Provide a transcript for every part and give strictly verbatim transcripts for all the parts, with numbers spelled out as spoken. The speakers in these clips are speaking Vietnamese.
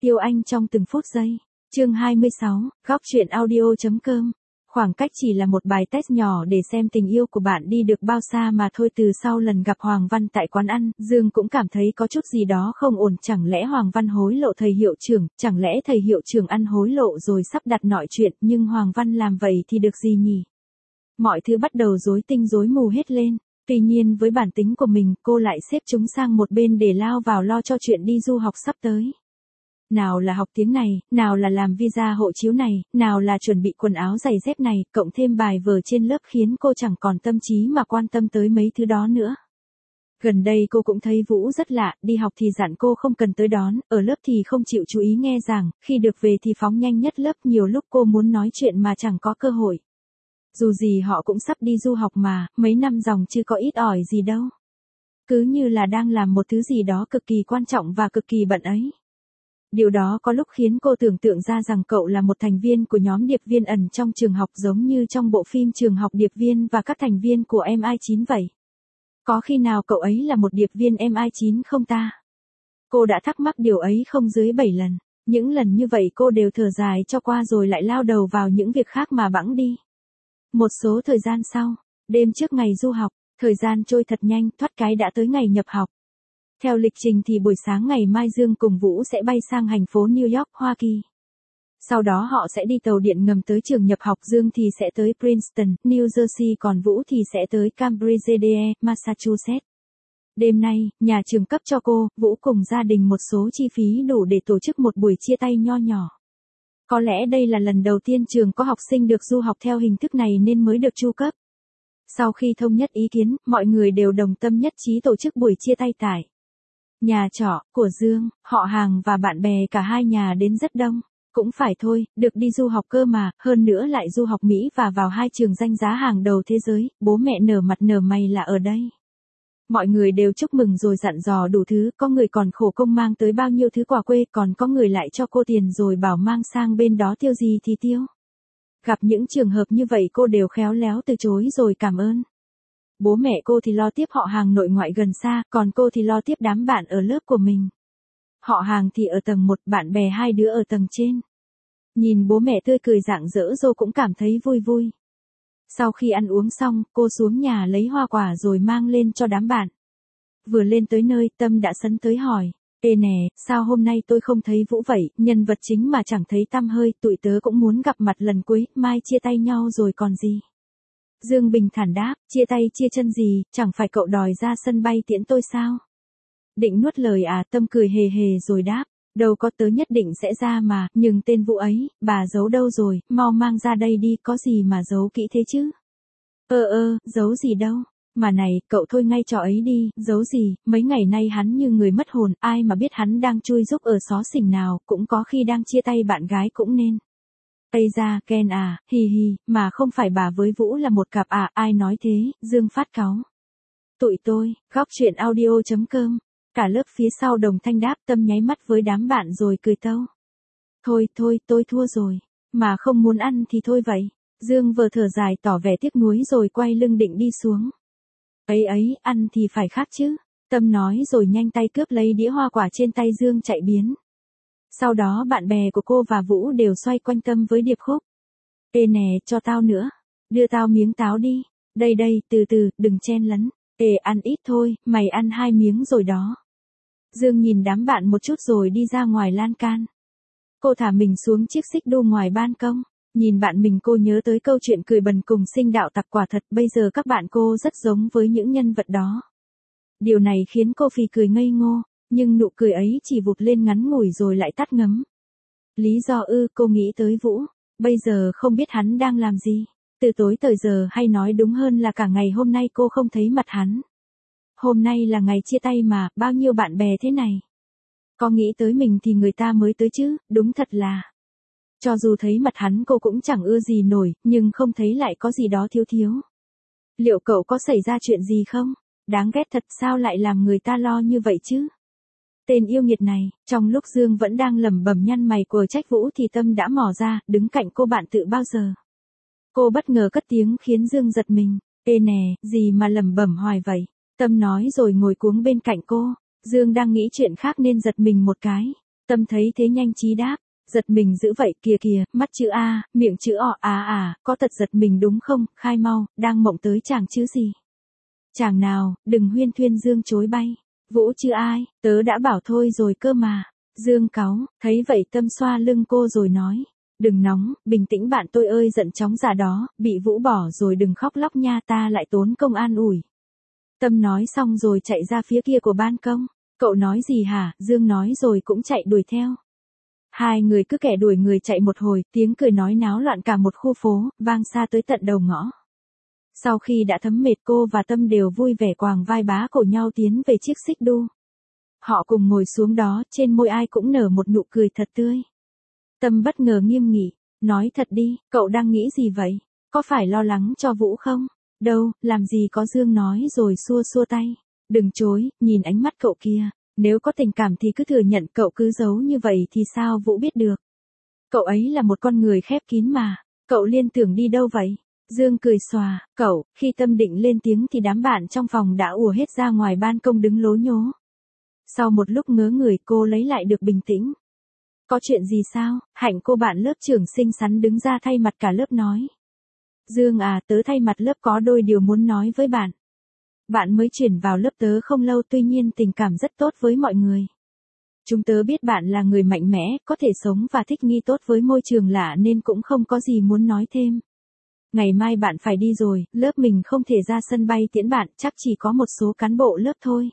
Tiêu Anh trong từng phút giây. Chương hai mươi sáu, góc truyện audio.com. Khoảng cách chỉ là một bài test nhỏ để xem tình yêu của bạn đi được bao xa mà thôi. Từ sau lần gặp Hoàng Văn tại quán ăn, Dương cũng cảm thấy có chút gì đó không ổn. Chẳng lẽ Hoàng Văn hối lộ thầy hiệu trưởng, chẳng lẽ thầy hiệu trưởng ăn hối lộ rồi sắp đặt mọi chuyện, nhưng Hoàng Văn làm vậy thì được gì nhỉ? Mọi thứ bắt đầu rối tinh rối mù hết lên. Tuy nhiên với bản tính của mình, cô lại xếp chúng sang một bên để lao vào lo cho chuyện đi du học sắp tới. Nào là học tiếng này, nào là làm visa hộ chiếu này, nào là chuẩn bị quần áo giày dép này, cộng thêm bài vở trên lớp khiến cô chẳng còn tâm trí mà quan tâm tới mấy thứ đó nữa. Gần đây cô cũng thấy Vũ rất lạ, đi học thì dặn cô không cần tới đón, ở lớp thì không chịu chú ý nghe giảng, khi được về thì phóng nhanh nhất lớp. Nhiều lúc cô muốn nói chuyện mà chẳng có cơ hội. Dù gì họ cũng sắp đi du học mà, mấy năm dòng chứ có ít ỏi gì đâu. Cứ như là đang làm một thứ gì đó cực kỳ quan trọng và cực kỳ bận ấy. Điều đó có lúc khiến cô tưởng tượng ra rằng cậu là một thành viên của nhóm điệp viên ẩn trong trường học, giống như trong bộ phim Trường học điệp viên và các thành viên của em i chín vậy. Có khi nào cậu ấy là một điệp viên em i chín không ta? Cô đã thắc mắc điều ấy không dưới bảy lần. Những lần như vậy cô đều thở dài cho qua rồi lại lao đầu vào những việc khác mà bẵng đi. Một số thời gian sau, đêm trước ngày du học, thời gian trôi thật nhanh, thoát cái đã tới ngày nhập học. Theo lịch trình thì buổi sáng ngày mai Dương cùng Vũ sẽ bay sang thành phố New York, Hoa Kỳ. Sau đó họ sẽ đi tàu điện ngầm tới trường nhập học. Dương thì sẽ tới Princeton, New Jersey, còn Vũ thì sẽ tới Cambridge, Massachusetts. Đêm nay, nhà trường cấp cho cô, Vũ cùng gia đình một số chi phí đủ để tổ chức một buổi chia tay nho nhỏ. Có lẽ đây là lần đầu tiên trường có học sinh được du học theo hình thức này nên mới được chu cấp. Sau khi thống nhất ý kiến, mọi người đều đồng tâm nhất trí tổ chức buổi chia tay tại nhà trọ của Dương. Họ hàng và bạn bè cả hai nhà đến rất đông. Cũng phải thôi, được đi du học cơ mà, hơn nữa lại du học Mỹ và vào hai trường danh giá hàng đầu thế giới. Bố mẹ nở mặt nở mày là ở đây. Mọi người đều chúc mừng rồi dặn dò đủ thứ, có người còn khổ công mang tới bao nhiêu thứ quà quê, còn có người lại cho cô tiền rồi bảo mang sang bên đó tiêu gì thì tiêu. Gặp những trường hợp như vậy cô đều khéo léo từ chối rồi cảm ơn. Bố mẹ cô thì lo tiếp họ hàng nội ngoại gần xa, còn cô thì lo tiếp đám bạn ở lớp của mình. Họ hàng thì ở tầng một, bạn bè hai đứa ở tầng trên. Nhìn bố mẹ tươi cười rạng rỡ cô cũng cảm thấy vui vui. Sau khi ăn uống xong, cô xuống nhà lấy hoa quả rồi mang lên cho đám bạn. Vừa lên tới nơi, Tâm đã sấn tới hỏi, ê nè, sao hôm nay tôi không thấy Vũ vậy, nhân vật chính mà chẳng thấy tăm hơi, tụi tớ cũng muốn gặp mặt lần cuối, mai chia tay nhau rồi còn gì. Dương bình thản đáp, chia tay chia chân gì, chẳng phải cậu đòi ra sân bay tiễn tôi sao? Định nuốt lời à? Tâm cười hề hề rồi đáp, đâu có, tớ nhất định sẽ ra mà, nhưng tên Vũ ấy, bà giấu đâu rồi, mau mang ra đây đi, có gì mà giấu kỹ thế chứ? Ơ ơ, giấu gì đâu, mà này, cậu thôi ngay trò ấy đi, giấu gì, mấy ngày nay hắn như người mất hồn, ai mà biết hắn đang chui rúc ở xó xỉnh nào, cũng có khi đang chia tay bạn gái cũng nên. Ây da, Ken à, hi hi, mà không phải bà với Vũ là một cặp à, ai nói thế, Dương phát cáu. Tụi tôi, góc truyện audio.com. Cả lớp phía sau đồng thanh đáp. Tâm nháy mắt với đám bạn rồi cười tâu. Thôi, thôi, tôi thua rồi. Mà không muốn ăn thì thôi vậy. Dương vừa thở dài tỏ vẻ tiếc nuối rồi quay lưng định đi xuống. Ấy ấy, ăn thì phải khác chứ. Tâm nói rồi nhanh tay cướp lấy đĩa hoa quả trên tay Dương chạy biến. Sau đó bạn bè của cô và Vũ đều xoay quanh Tâm với điệp khúc. Ê nè, cho tao nữa. Đưa tao miếng táo đi. Đây đây, từ từ, đừng chen lấn. Ê, ăn ít thôi, mày ăn hai miếng rồi đó. Dương nhìn đám bạn một chút rồi đi ra ngoài lan can. Cô thả mình xuống chiếc xích đu ngoài ban công. Nhìn bạn mình cô nhớ tới câu chuyện cười bần cùng sinh đạo tặc, quả thật bây giờ các bạn cô rất giống với những nhân vật đó. Điều này khiến cô phì cười ngây ngô, nhưng nụ cười ấy chỉ vụt lên ngắn ngủi rồi lại tắt ngấm. Lý do ư? Cô nghĩ tới Vũ. Bây giờ không biết hắn đang làm gì. Từ tối tới giờ, hay nói đúng hơn là cả ngày hôm nay cô không thấy mặt hắn. Hôm nay là ngày chia tay mà, bao nhiêu bạn bè thế này. Có nghĩ tới mình thì người ta mới tới chứ, đúng thật là. Cho dù thấy mặt hắn cô cũng chẳng ưa gì nổi, nhưng không thấy lại có gì đó thiếu thiếu. Liệu cậu có xảy ra chuyện gì không? Đáng ghét thật, sao lại làm người ta lo như vậy chứ? Tên yêu nghiệt này, trong lúc Dương vẫn đang lẩm bẩm nhăn mày của trách Vũ thì Tâm đã mò ra, đứng cạnh cô bạn tự bao giờ. Cô bất ngờ cất tiếng khiến Dương giật mình. Ê nè, gì mà lẩm bẩm hoài vậy? Tâm nói rồi ngồi cuống bên cạnh cô. Dương đang nghĩ chuyện khác nên giật mình một cái. Tâm thấy thế nhanh trí đáp, giật mình dữ vậy kìa kìa, mắt chữ A, miệng chữ O, à à, có thật giật mình đúng không, khai mau, đang mộng tới chàng chứ gì. Chàng nào, đừng huyên thuyên Dương chối bay. Vũ chứ ai, tớ đã bảo thôi rồi cơ mà. Dương cáu, thấy vậy Tâm xoa lưng cô rồi nói. Đừng nóng, bình tĩnh bạn tôi ơi, giận chóng già đó, bị Vũ bỏ rồi đừng khóc lóc nha, ta lại tốn công an ủi. Tâm nói xong rồi chạy ra phía kia của ban công. Cậu nói gì hả? Dương nói rồi cũng chạy đuổi theo. Hai người cứ kẻ đuổi người chạy một hồi, tiếng cười nói náo loạn cả một khu phố, vang xa tới tận đầu ngõ. Sau khi đã thấm mệt, cô và Tâm đều vui vẻ quàng vai bá cổ nhau tiến về chiếc xích đu. Họ cùng ngồi xuống đó, trên môi ai cũng nở một nụ cười thật tươi. Tâm bất ngờ nghiêm nghị, nói thật đi, cậu đang nghĩ gì vậy? Có phải lo lắng cho Vũ không? Đâu, làm gì có. Dương nói rồi xua xua tay. Đừng chối, nhìn ánh mắt cậu kia, nếu có tình cảm thì cứ thừa nhận, cậu cứ giấu như vậy thì sao Vũ biết được? Cậu ấy là một con người khép kín mà, cậu liên tưởng đi đâu vậy? Dương cười xòa, cậu, khi Tâm định lên tiếng thì đám bạn trong phòng đã ùa hết ra ngoài ban công đứng lố nhố. Sau một lúc ngớ người cô lấy lại được bình tĩnh. Có chuyện gì sao? Hạnh cô bạn lớp trưởng xinh xắn đứng ra thay mặt cả lớp nói. Dương à, tớ thay mặt lớp có đôi điều muốn nói với bạn. Bạn mới chuyển vào lớp tớ không lâu, tuy nhiên tình cảm rất tốt với mọi người. Chúng tớ biết bạn là người mạnh mẽ, có thể sống và thích nghi tốt với môi trường lạ nên cũng không có gì muốn nói thêm. Ngày mai bạn phải đi rồi, lớp mình không thể ra sân bay tiễn bạn, chắc chỉ có một số cán bộ lớp thôi.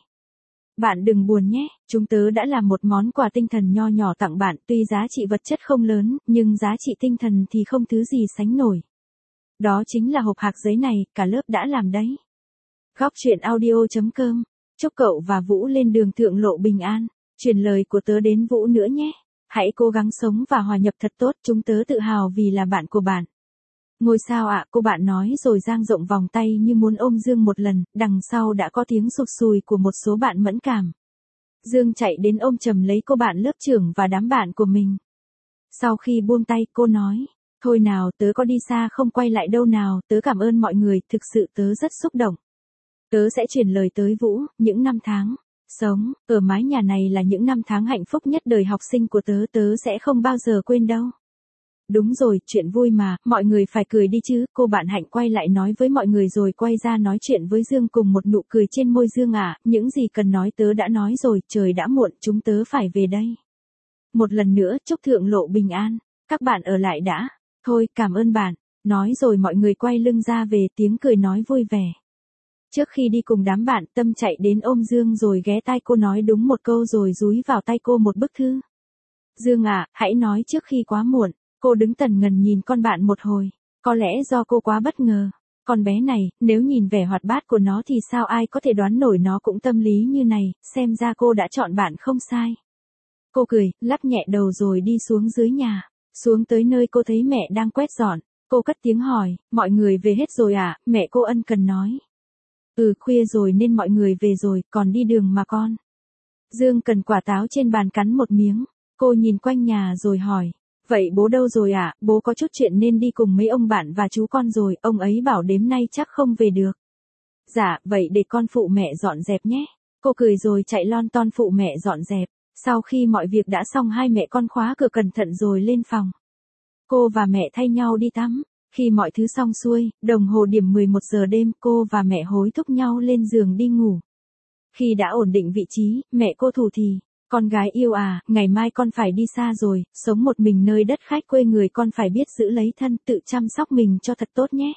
Bạn đừng buồn nhé, chúng tớ đã làm một món quà tinh thần nho nhỏ tặng bạn, tuy giá trị vật chất không lớn, nhưng giá trị tinh thần thì không thứ gì sánh nổi. Đó chính là hộp hạc giấy này, cả lớp đã làm đấy. Góc truyện audio chấm com. Chúc cậu và Vũ lên đường thượng lộ bình an. Truyền lời của tớ đến Vũ nữa nhé. Hãy cố gắng sống và hòa nhập thật tốt, chúng tớ tự hào vì là bạn của bạn. Ngôi sao ạ, à, cô bạn nói rồi dang rộng vòng tay như muốn ôm Dương một lần, đằng sau đã có tiếng sụt sùi của một số bạn mẫn cảm. Dương chạy đến ôm chầm lấy cô bạn lớp trưởng và đám bạn của mình. Sau khi buông tay, cô nói, thôi nào, tớ có đi xa không quay lại đâu nào, tớ cảm ơn mọi người, thực sự tớ rất xúc động. Tớ sẽ truyền lời tới Vũ, những năm tháng sống ở mái nhà này là những năm tháng hạnh phúc nhất đời học sinh của tớ, tớ sẽ không bao giờ quên đâu. Đúng rồi, chuyện vui mà, mọi người phải cười đi chứ, cô bạn Hạnh quay lại nói với mọi người rồi quay ra nói chuyện với Dương cùng một nụ cười trên môi. Dương à, những gì cần nói tớ đã nói rồi, trời đã muộn, chúng tớ phải về đây. Một lần nữa, chúc thượng lộ bình an, các bạn ở lại đã, thôi, cảm ơn bạn, nói rồi mọi người quay lưng ra về, tiếng cười nói vui vẻ. Trước khi đi cùng đám bạn, Tâm chạy đến ôm Dương rồi ghé tai cô nói đúng một câu rồi dúi vào tay cô một bức thư. Dương à, hãy nói trước khi quá muộn. Cô đứng tần ngần nhìn con bạn một hồi, có lẽ do cô quá bất ngờ. Con bé này, nếu nhìn vẻ hoạt bát của nó thì sao ai có thể đoán nổi nó cũng tâm lý như này, xem ra cô đã chọn bạn không sai. Cô cười, lắc nhẹ đầu rồi đi xuống dưới nhà. Xuống tới nơi cô thấy mẹ đang quét dọn, cô cất tiếng hỏi, mọi người về hết rồi à, mẹ cô ân cần nói. Ừ, khuya rồi nên mọi người về rồi, còn đi đường mà con. Dương cần quả táo trên bàn cắn một miếng, cô nhìn quanh nhà rồi hỏi. Vậy bố đâu rồi ạ? À? Bố có chút chuyện nên đi cùng mấy ông bạn và chú con rồi, ông ấy bảo đêm nay chắc không về được. Dạ, vậy để con phụ mẹ dọn dẹp nhé. Cô cười rồi chạy lon ton phụ mẹ dọn dẹp. Sau khi mọi việc đã xong, hai mẹ con khóa cửa cẩn thận rồi lên phòng. Cô và mẹ thay nhau đi tắm. Khi mọi thứ xong xuôi, đồng hồ điểm mười một giờ đêm, cô và mẹ hối thúc nhau lên giường đi ngủ. Khi đã ổn định vị trí, mẹ cô thủ thì. Con gái yêu à, ngày mai con phải đi xa rồi, sống một mình nơi đất khách quê người, con phải biết giữ lấy thân, tự chăm sóc mình cho thật tốt nhé.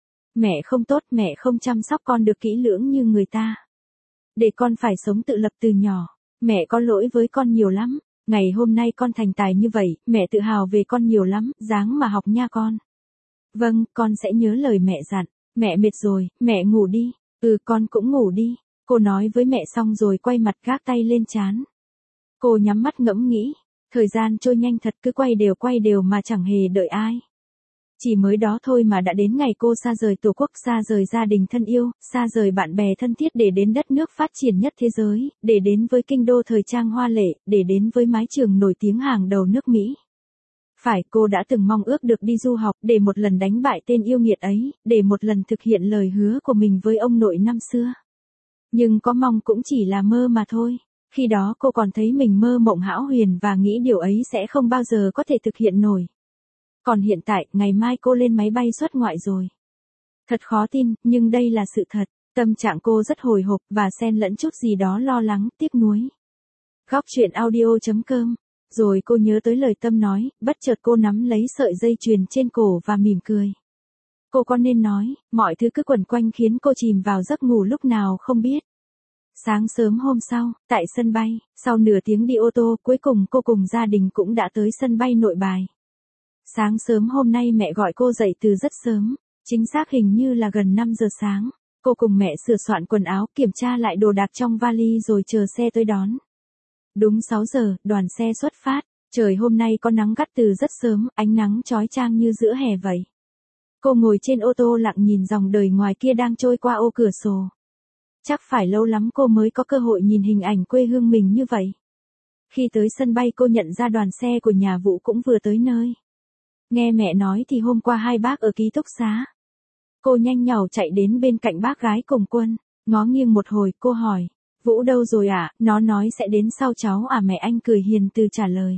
Mẹ không tốt, mẹ không chăm sóc con được kỹ lưỡng như người ta. Để con phải sống tự lập từ nhỏ. Mẹ có lỗi với con nhiều lắm. Ngày hôm nay con thành tài như vậy, mẹ tự hào về con nhiều lắm, ráng mà học nha con. Vâng, con sẽ nhớ lời mẹ dặn. Mẹ mệt rồi, mẹ ngủ đi. Ừ, con cũng ngủ đi. Cô nói với mẹ xong rồi quay mặt gác tay lên trán. Cô nhắm mắt ngẫm nghĩ, thời gian trôi nhanh thật, cứ quay đều quay đều mà chẳng hề đợi ai. Chỉ mới đó thôi mà đã đến ngày cô xa rời tổ quốc, xa rời gia đình thân yêu, xa rời bạn bè thân thiết để đến đất nước phát triển nhất thế giới, để đến với kinh đô thời trang hoa lệ, để đến với mái trường nổi tiếng hàng đầu nước Mỹ. Phải, cô đã từng mong ước được đi du học, để một lần đánh bại tên yêu nghiệt ấy, để một lần thực hiện lời hứa của mình với ông nội năm xưa. Nhưng có mong cũng chỉ là mơ mà thôi. Khi đó cô còn thấy mình mơ mộng hão huyền và nghĩ điều ấy sẽ không bao giờ có thể thực hiện nổi. Còn hiện tại, ngày mai cô lên máy bay xuất ngoại rồi. Thật khó tin, nhưng đây là sự thật. Tâm trạng cô rất hồi hộp và xen lẫn chút gì đó lo lắng, tiếc nuối. Góc truyện audio chấm com. Rồi cô nhớ tới lời Tâm nói, bất chợt cô nắm lấy sợi dây chuyền trên cổ và mỉm cười. Cô có nên nói, mọi thứ cứ quẩn quanh khiến cô chìm vào giấc ngủ lúc nào không biết. Sáng sớm hôm sau, tại sân bay, sau nửa tiếng đi ô tô, cuối cùng cô cùng gia đình cũng đã tới sân bay Nội Bài. Sáng sớm hôm nay mẹ gọi cô dậy từ rất sớm, chính xác hình như là gần năm giờ sáng. Cô cùng mẹ sửa soạn quần áo, kiểm tra lại đồ đạc trong vali rồi chờ xe tới đón. Đúng sáu giờ, đoàn xe xuất phát. Trời hôm nay có nắng gắt từ rất sớm, ánh nắng chói chang như giữa hè vậy. Cô ngồi trên ô tô lặng nhìn dòng đời ngoài kia đang trôi qua ô cửa sổ. Chắc phải lâu lắm cô mới có cơ hội nhìn hình ảnh quê hương mình như vậy. Khi tới sân bay cô nhận ra đoàn xe của nhà Vũ cũng vừa tới nơi. Nghe mẹ nói thì hôm qua hai bác ở ký túc xá. Cô nhanh nhảu chạy đến bên cạnh bác gái cùng Quân, ngó nghiêng một hồi cô hỏi, Vũ đâu rồi ạ? À? Nó nói sẽ đến sau cháu à? Mẹ anh cười hiền từ trả lời.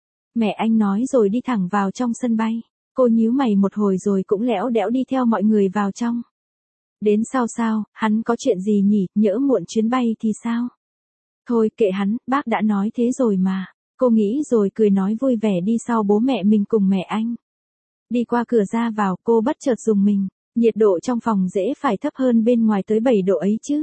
Mẹ anh nói rồi đi thẳng vào trong sân bay. Cô nhíu mày một hồi rồi cũng lẽo đẽo đi theo mọi người vào trong. Đến sau sao, hắn có chuyện gì nhỉ, nhỡ muộn chuyến bay thì sao? Thôi kệ hắn, bác đã nói thế rồi mà. Cô nghĩ rồi cười nói vui vẻ đi sau bố mẹ mình cùng mẹ anh. Đi qua cửa ra vào cô bất chợt rùng mình, nhiệt độ trong phòng dễ phải thấp hơn bên ngoài tới bảy độ ấy chứ.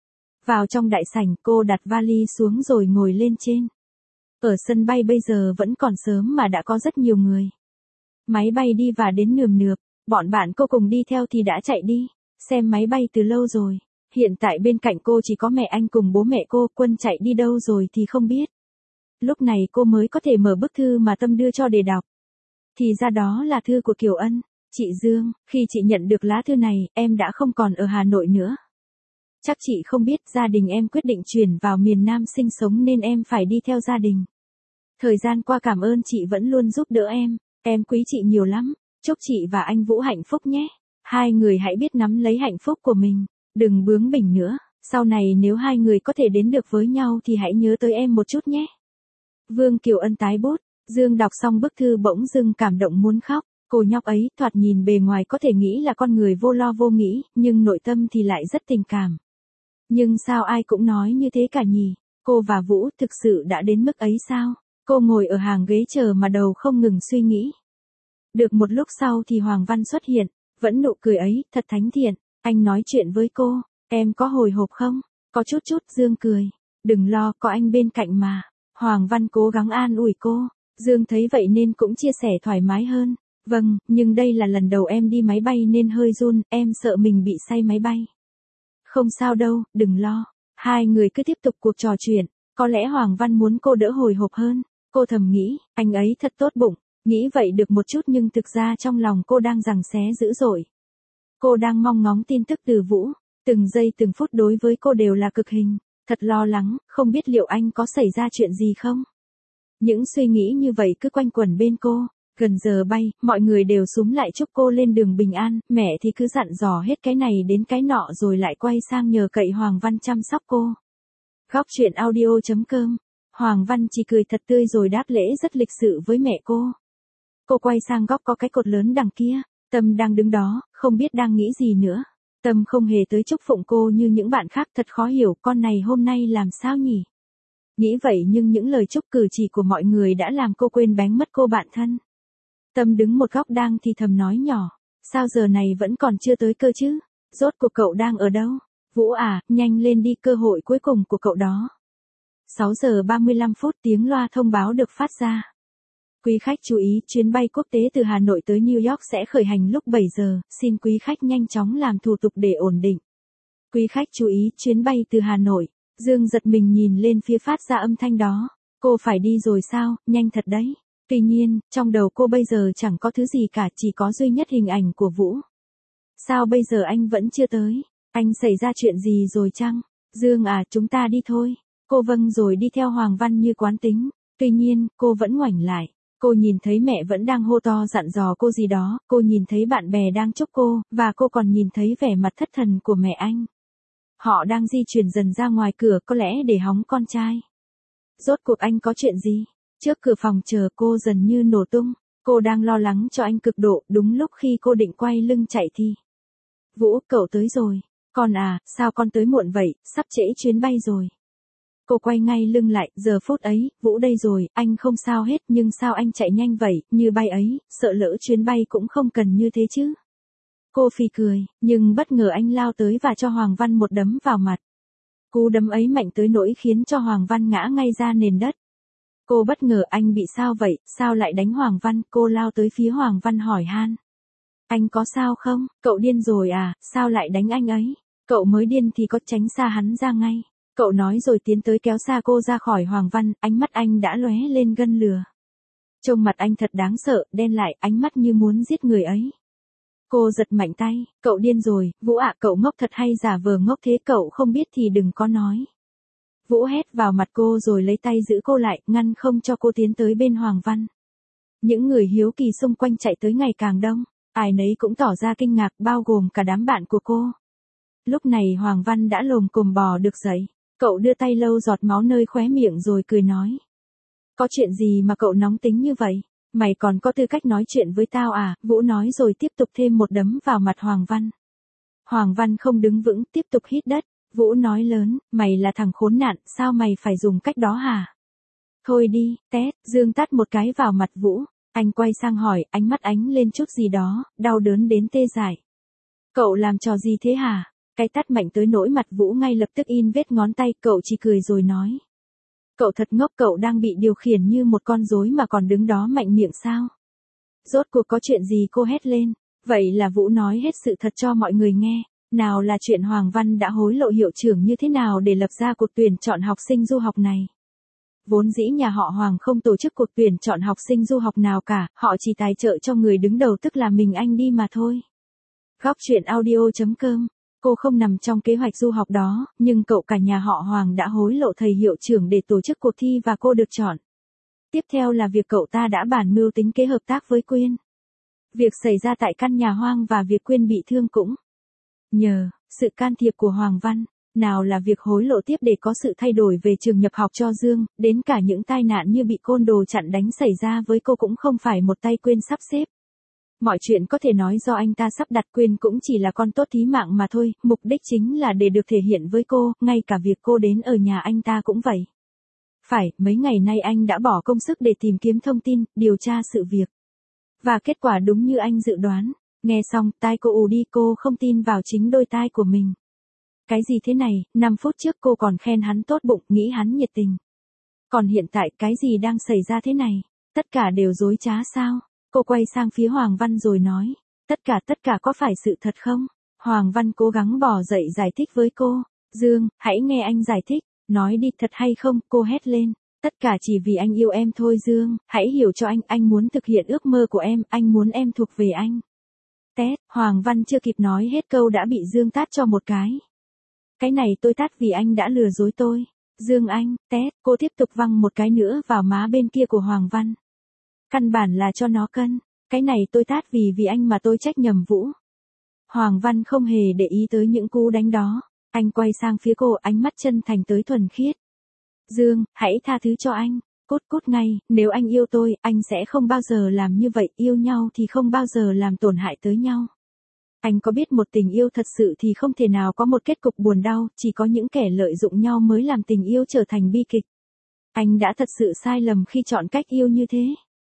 Vào trong đại sảnh cô đặt vali xuống rồi ngồi lên trên. Ở sân bay bây giờ vẫn còn sớm mà đã có rất nhiều người. Máy bay đi và đến nườm nượp, bọn bạn cô cùng đi theo thì đã chạy đi, xem máy bay từ lâu rồi. Hiện tại bên cạnh cô chỉ có mẹ anh cùng bố mẹ cô, Quân chạy đi đâu rồi thì không biết. Lúc này cô mới có thể mở bức thư mà Tâm đưa cho để đọc. Thì ra đó là thư của Kiều Ân. Chị Dương, khi chị nhận được lá thư này, em đã không còn ở Hà Nội nữa. Chắc chị không biết gia đình em quyết định chuyển vào miền Nam sinh sống nên em phải đi theo gia đình. Thời gian qua cảm ơn chị vẫn luôn giúp đỡ em, em quý chị nhiều lắm, chúc chị và anh Vũ hạnh phúc nhé. Hai người hãy biết nắm lấy hạnh phúc của mình, đừng bướng bỉnh nữa, sau này nếu hai người có thể đến được với nhau thì hãy nhớ tới em một chút nhé. Vương Kiều Ân tái bút, Dương đọc xong bức thư bỗng dưng cảm động muốn khóc. Cô nhóc ấy thoạt nhìn bề ngoài có thể nghĩ là con người vô lo vô nghĩ, nhưng nội tâm thì lại rất tình cảm. Nhưng sao ai cũng nói như thế cả nhỉ? Cô và Vũ thực sự đã đến mức ấy sao? Cô ngồi ở hàng ghế chờ mà đầu không ngừng suy nghĩ. Được một lúc sau thì Hoàng Văn xuất hiện, vẫn nụ cười ấy, thật thánh thiện. Anh nói chuyện với cô, em có hồi hộp không? Có chút chút, Dương cười. Đừng lo, có anh bên cạnh mà. Hoàng Văn cố gắng an ủi cô. Dương thấy vậy nên cũng chia sẻ thoải mái hơn. Vâng, nhưng đây là lần đầu em đi máy bay nên hơi run, em sợ mình bị say máy bay. Không sao đâu, đừng lo. Hai người cứ tiếp tục cuộc trò chuyện. Có lẽ Hoàng Văn muốn cô đỡ hồi hộp hơn. Cô thầm nghĩ, anh ấy thật tốt bụng. Nghĩ vậy được một chút nhưng thực ra trong lòng cô đang giằng xé dữ dội. Cô đang mong ngóng tin tức từ Vũ. Từng giây từng phút đối với cô đều là cực hình. Thật lo lắng, không biết liệu anh có xảy ra chuyện gì không? Những suy nghĩ như vậy cứ quanh quẩn bên cô. Gần giờ bay, mọi người đều xúm lại chúc cô lên đường bình an, mẹ thì cứ dặn dò hết cái này đến cái nọ rồi lại quay sang nhờ cậy Hoàng Văn chăm sóc cô. Góc truyện audio chấm com. Hoàng Văn chỉ cười thật tươi rồi đáp lễ rất lịch sự với mẹ cô. Cô quay sang góc có cái cột lớn đằng kia, Tâm đang đứng đó, không biết đang nghĩ gì nữa. Tâm không hề tới chúc phụng cô như những bạn khác, thật khó hiểu con này hôm nay làm sao nhỉ. Nghĩ vậy nhưng những lời chúc cử chỉ của mọi người đã làm cô quên bén mất cô bạn thân. Tâm đứng một góc đang thì thầm nói nhỏ, sao giờ này vẫn còn chưa tới cơ chứ, rốt cuộc cậu đang ở đâu? Vũ à, nhanh lên đi, cơ hội cuối cùng của cậu đó. sáu giờ ba mươi lăm phút tiếng loa thông báo được phát ra. Quý khách chú ý, chuyến bay quốc tế từ Hà Nội tới New York sẽ khởi hành lúc bảy giờ, xin quý khách nhanh chóng làm thủ tục để ổn định. Quý khách chú ý, chuyến bay từ Hà Nội. Dương giật mình nhìn lên phía phát ra âm thanh đó. Cô phải đi rồi sao, nhanh thật đấy. Tuy nhiên, trong đầu cô bây giờ chẳng có thứ gì cả, chỉ có duy nhất hình ảnh của Vũ. Sao bây giờ anh vẫn chưa tới? Anh xảy ra chuyện gì rồi chăng? Dương à, chúng ta đi thôi. Cô vâng rồi đi theo Hoàng Văn như quán tính. Tuy nhiên, cô vẫn ngoảnh lại. Cô nhìn thấy mẹ vẫn đang hô to dặn dò cô gì đó, cô nhìn thấy bạn bè đang chúc cô, và cô còn nhìn thấy vẻ mặt thất thần của mẹ anh. Họ đang di chuyển dần ra ngoài cửa có lẽ để hóng con trai. Rốt cuộc anh có chuyện gì? Trước cửa phòng chờ cô dần như nổ tung. Cô đang lo lắng cho anh cực độ, đúng lúc khi cô định quay lưng chạy thì. Vũ, cậu tới rồi. Con à, sao con tới muộn vậy, sắp trễ chuyến bay rồi. Cô quay ngay lưng lại, giờ phút ấy, Vũ đây rồi, anh không sao hết, nhưng sao anh chạy nhanh vậy, như bay ấy, sợ lỡ chuyến bay cũng không cần như thế chứ. Cô phì cười, nhưng bất ngờ anh lao tới và cho Hoàng Văn một đấm vào mặt. Cú đấm ấy mạnh tới nỗi khiến cho Hoàng Văn ngã ngay ra nền đất. Cô bất ngờ anh bị sao vậy, sao lại đánh Hoàng Văn, cô lao tới phía Hoàng Văn hỏi han. Anh có sao không, cậu điên rồi à, sao lại đánh anh ấy? Cậu mới điên thì có tránh xa hắn ra ngay. Cậu nói rồi tiến tới kéo xa cô ra khỏi Hoàng Văn, ánh mắt anh đã lóe lên gân lửa. Trông mặt anh thật đáng sợ, đen lại, ánh mắt như muốn giết người ấy. Cô giật mạnh tay, cậu điên rồi, Vũ ạ, cậu ngốc thật hay giả vờ ngốc thế, cậu không biết thì đừng có nói. Vũ hét vào mặt cô rồi lấy tay giữ cô lại, ngăn không cho cô tiến tới bên Hoàng Văn. Những người hiếu kỳ xung quanh chạy tới ngày càng đông, ai nấy cũng tỏ ra kinh ngạc, bao gồm cả đám bạn của cô. Lúc này Hoàng Văn đã lồm cồm bò được dậy, cậu đưa tay lau giọt máu nơi khóe miệng rồi cười nói. Có chuyện gì mà cậu nóng tính như vậy? Mày còn có tư cách nói chuyện với tao à? Vũ nói rồi tiếp tục thêm một đấm vào mặt Hoàng Văn. Hoàng Văn không đứng vững, tiếp tục hít đất. Vũ nói lớn, mày là thằng khốn nạn, sao mày phải dùng cách đó hả? Thôi đi, tét, Dương tát một cái vào mặt Vũ. Anh quay sang hỏi, ánh mắt ánh lên chút gì đó, đau đớn đến tê dại. Cậu làm trò gì thế hả? Cái tát mạnh tới nỗi mặt Vũ ngay lập tức in vết ngón tay, cậu chỉ cười rồi nói. Cậu thật ngốc, cậu đang bị điều khiển như một con rối mà còn đứng đó mạnh miệng sao? Rốt cuộc có chuyện gì, cô hét lên. Vậy là Vũ nói hết sự thật cho mọi người nghe. Nào là chuyện Hoàng Văn đã hối lộ hiệu trưởng như thế nào để lập ra cuộc tuyển chọn học sinh du học này. Vốn dĩ nhà họ Hoàng không tổ chức cuộc tuyển chọn học sinh du học nào cả, họ chỉ tài trợ cho người đứng đầu tức là mình anh đi mà thôi. Góc truyện audio chấm com. Cô không nằm trong kế hoạch du học đó, nhưng cậu cả nhà họ Hoàng đã hối lộ thầy hiệu trưởng để tổ chức cuộc thi và cô được chọn. Tiếp theo là việc cậu ta đã bàn mưu tính kế hợp tác với Quyên. Việc xảy ra tại căn nhà hoang và việc Quyên bị thương cũng nhờ sự can thiệp của Hoàng Văn. Nào là việc hối lộ tiếp để có sự thay đổi về trường nhập học cho Dương, đến cả những tai nạn như bị côn đồ chặn đánh xảy ra với cô cũng không phải một tay Quyên sắp xếp. Mọi chuyện có thể nói do anh ta sắp đặt, Quyên cũng chỉ là con tốt thí mạng mà thôi, mục đích chính là để được thể hiện với cô, ngay cả việc cô đến ở nhà anh ta cũng vậy. Phải, mấy ngày nay anh đã bỏ công sức để tìm kiếm thông tin, điều tra sự việc. Và kết quả đúng như anh dự đoán. Nghe xong, tai cô ù đi, cô không tin vào chính đôi tai của mình. Cái gì thế này, năm phút trước cô còn khen hắn tốt bụng, nghĩ hắn nhiệt tình. Còn hiện tại, cái gì đang xảy ra thế này? Tất cả đều dối trá sao? Cô quay sang phía Hoàng Văn rồi nói. Tất cả tất cả có phải sự thật không? Hoàng Văn cố gắng bò dậy giải thích với cô. Dương, hãy nghe anh giải thích. Nói đi, thật hay không? Cô hét lên. Tất cả chỉ vì anh yêu em thôi Dương, hãy hiểu cho anh, anh muốn thực hiện ước mơ của em, anh muốn em thuộc về anh. Tét, Hoàng Văn chưa kịp nói hết câu đã bị Dương tát cho một cái. Cái này tôi tát vì anh đã lừa dối tôi. Dương anh, tét, cô tiếp tục văng một cái nữa vào má bên kia của Hoàng Văn. Căn bản là cho nó cân. Cái này tôi tát vì vì anh mà tôi trách nhầm Vũ. Hoàng Văn không hề để ý tới những cú đánh đó. Anh quay sang phía cô, ánh mắt chân thành tới thuần khiết. Dương, hãy tha thứ cho anh. Cút cút ngay, nếu anh yêu tôi, anh sẽ không bao giờ làm như vậy, yêu nhau thì không bao giờ làm tổn hại tới nhau. Anh có biết một tình yêu thật sự thì không thể nào có một kết cục buồn đau, chỉ có những kẻ lợi dụng nhau mới làm tình yêu trở thành bi kịch. Anh đã thật sự sai lầm khi chọn cách yêu như thế.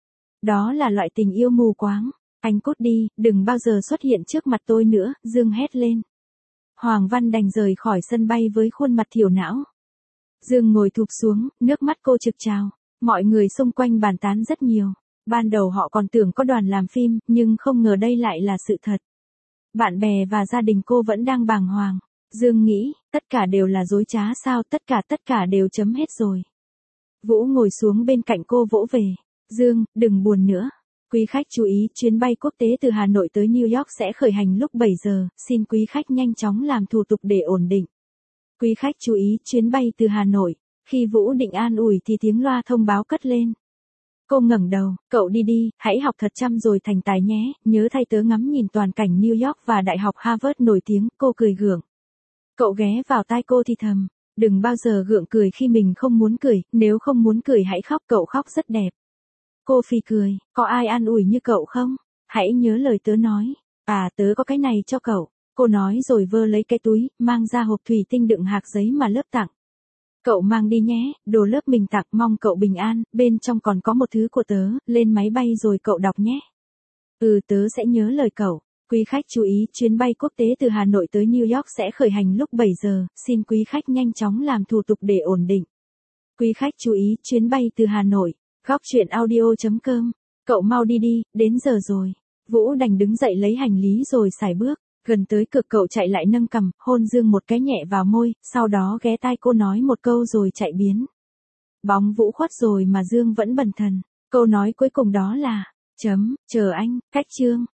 Đó là loại tình yêu mù quáng. Anh cút đi, đừng bao giờ xuất hiện trước mặt tôi nữa, Dương hét lên. Hoàng Văn đành rời khỏi sân bay với khuôn mặt thiểu não. Dương ngồi thụp xuống, nước mắt cô trực trào. Mọi người xung quanh bàn tán rất nhiều. Ban đầu họ còn tưởng có đoàn làm phim, nhưng không ngờ đây lại là sự thật. Bạn bè và gia đình cô vẫn đang bàng hoàng. Dương nghĩ, tất cả đều là dối trá sao, tất cả tất cả đều chấm hết rồi. Vũ ngồi xuống bên cạnh cô vỗ về. Dương, đừng buồn nữa. Quý khách chú ý, chuyến bay quốc tế từ Hà Nội tới New York sẽ khởi hành lúc bảy giờ, xin quý khách nhanh chóng làm thủ tục để ổn định. Quý khách chú ý, chuyến bay từ Hà Nội. Khi Vũ định an ủi thì tiếng loa thông báo cất lên. Cô ngẩng đầu, cậu đi đi, hãy học thật chăm rồi thành tài nhé, nhớ thay tớ ngắm nhìn toàn cảnh New York và Đại học Harvard nổi tiếng, cô cười gượng. Cậu ghé vào tai cô thì thầm, Đừng bao giờ gượng cười khi mình không muốn cười, nếu không muốn cười hãy khóc, cậu khóc rất đẹp. Cô phì cười, có ai an ủi như cậu không? Hãy nhớ lời tớ nói. À, tớ có cái này cho cậu. Cô nói rồi vơ lấy cái túi, mang ra hộp thủy tinh đựng hạt giấy mà lớp tặng. Cậu mang đi nhé, đồ lớp mình tặng, mong cậu bình an, bên trong còn có một thứ của tớ, lên máy bay rồi cậu đọc nhé. Ừ, tớ sẽ nhớ lời cậu. Quý khách chú ý, chuyến bay quốc tế từ Hà Nội tới New York sẽ khởi hành lúc bảy giờ, xin quý khách nhanh chóng làm thủ tục để ổn định. Quý khách chú ý, chuyến bay từ Hà Nội, góc chuyện audio chấm com. Cậu mau đi đi, đến giờ rồi. Vũ đành đứng dậy lấy hành lý rồi xài bước, gần tới cửa cậu chạy lại nâng cằm, hôn Dương một cái nhẹ vào môi, sau đó ghé tai cô nói một câu rồi chạy biến. Bóng Vũ khuất rồi mà Dương vẫn bần thần, câu nói cuối cùng đó là, chấm, chờ anh, cách chương.